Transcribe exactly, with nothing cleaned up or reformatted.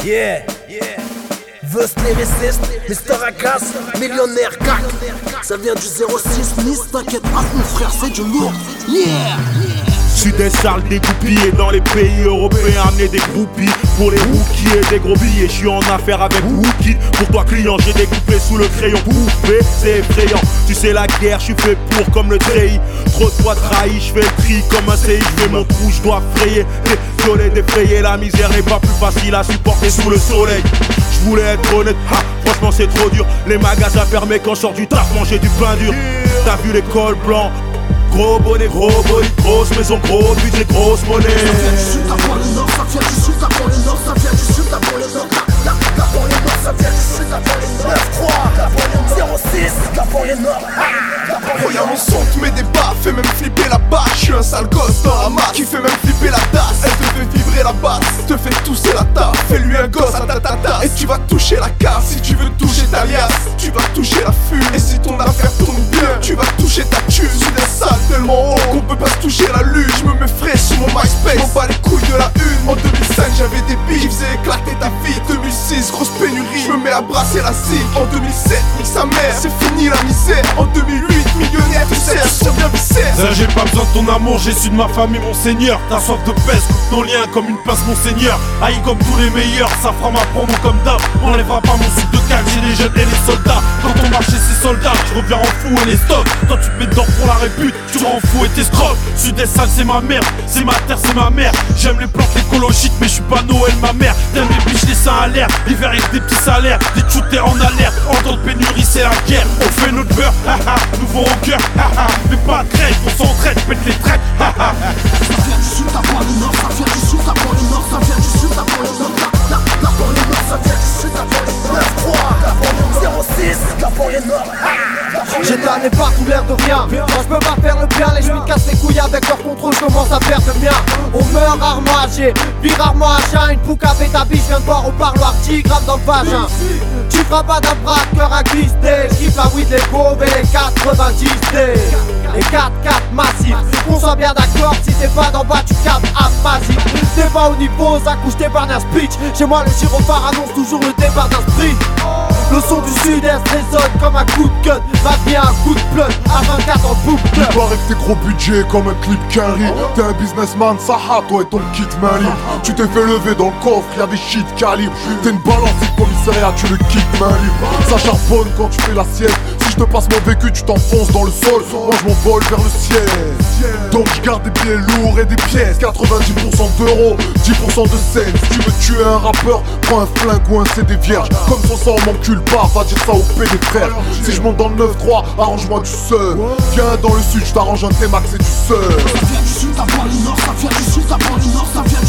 Yeah, yeah. Veus lyriciste, Mister Agas, millionnaire cac. Ça vient du zéro six, Nice, t'inquiète pas mon frère, c'est du lourd. Yeah. Je suis des salles dégoupillées dans les pays européens, amener des groupies pour les rookies et des gros billets. Je suis en affaire avec Wookie. Pour toi client, j'ai découpé sous le crayon. Poupée, c'est effrayant. Tu sais la guerre, je suis fait pour comme le treillis. Trop de fois trahi, je fais le tri comme un C I. Je fais mon trou, je dois frayer. Désolé d'effrayer, la misère n'est pas plus facile à supporter sous le soleil. Je voulais être honnête, ha, franchement c'est trop dur. Les magasins fermés quand je sors du taf, manger du pain dur. T'as vu les cols blancs? Gros bonnet, gros bonnet, grosse maison, gros budget, grosse monnaie. Ça vient du sud, là pour le nord, ça vient du sud, là pour le nord, ça vient du sud, là pour le nord, là, là, là pour le nord, ça vient du sud, là pour le nord. neuf trois, là pour le nord, zéro six, là pour le nord, là pour le nord. Regarde mon son, tu mets des baffes, fait même flipper la basse. Je suis un sale gosse dans la masse, qui fait même flipper la tasse. Elle te fait vibrer la basse, te fait tousser la taf. Fais-lui un gosse à ta ta ta, et tu vas toucher la casse. Si tu veux toucher ta liasse, tu vas toucher la fume. Et si ton affaire tourne bien, tu vas toucher ta thune. Je suis des salles tellement haut qu'on peut pas se toucher la lune. Je me mets frais sur mon MySpace, m'en bats les couilles de la une. En deux mille cinq j'avais des billes qui faisaient éclater ta fille. Deux mille six grosse pénurie, je me mets à brasser la cible. En deux mille sept nique sa mère, c'est fini la misère. En deux mille huit millionnaire, tu sais, je bien viscère. Là j'ai pas besoin de ton amour, j'ai su de ma famille mon seigneur. T'as soif de pèse, coupe nos liens comme une pince mon seigneur. Aïe comme tous les meilleurs, ça fera ma promo comme d'hab. Enlèvera pas mon sucre de calme, j'ai les jeunes et les soldats. Quand on marche chez ces soldats, je reviens en fou et les stocks. Toi tu te mets dedans pour la répute, tu rends fou et t'es scrocs. J'suis des salles, c'est ma mère, c'est ma terre, c'est ma mère. J'aime les plantes écologiques, mais j'suis pas Noël ma mère. T'aimes les biches, les seins à l'air, l'hiver avec des petits salaires. Des shooters en alerte, en temps de pénurie c'est la guerre. On fait notre beurre, haha, nouveau au cœur, haha. Mais pas de crête, on s'entraide, pète les traites, haha. Ça vient du sud, là pour le nord, ça vient du sud, là pour le nord, ça vient du sud, là pour le nord, là, là, là pour le nord, ça vient du sud, là pour le nord. neuf trois, là pour le nord, zéro six, là pour le nord. J'ai tanné partout l'air de rien. Moi je peux pas faire le bien, les chemins cassent les couilles avec leur contrôle, je commence à perdre le mien. On meurt rarement âgé, puis rarement à chien. Une pouca fait ta biche, viens de boire au parloir, dix grammes dans le vagin. Tu feras pas d'un bras de cœur à glister. J'kiffe la weed, les pauvres et les quatre-vingt-dix D. Les quatre quatre massifs, qu'on soit bien d'accord, si t'es pas d'en bas tu captes aphasique. T'es pas au niveau, ça couche tes barres d'un speech. Chez moi le gyrophare annonce toujours le départ d'un sprint. Le son du sud-est résonne comme un coup de gun. Va bien un coup de plug, à vingt-quatre en boucle. Il paraît que t'es gros budget comme un clip carry. T'es un businessman, Saha, toi et ton kit Mali. Tu t'es fait lever dans le coffre, y'a des shit calibre. T'es une balance de commissariat, tu le quittes main libre. Ça charbonne quand tu fais la sieste. Si je te passe mon vécu, tu t'enfonces dans le sol. Moi je m'envole vers le ciel. Donc je garde des billets lourds et des pièces. Quatre-vingt-dix pour cent d'euros, dix pour cent de scène. Si tu veux tuer un rappeur, prends un flingue ou un C D vierge. Comme son sang m'encule pas, va dire ça au P des frères. Si je monte dans le neuf trois, arrange-moi du seul. Viens dans le sud, je t'arrange un T-Max et du seul. Ça vient du sud, là pour le nord, ça vient du sud, là pour le nord, ça vient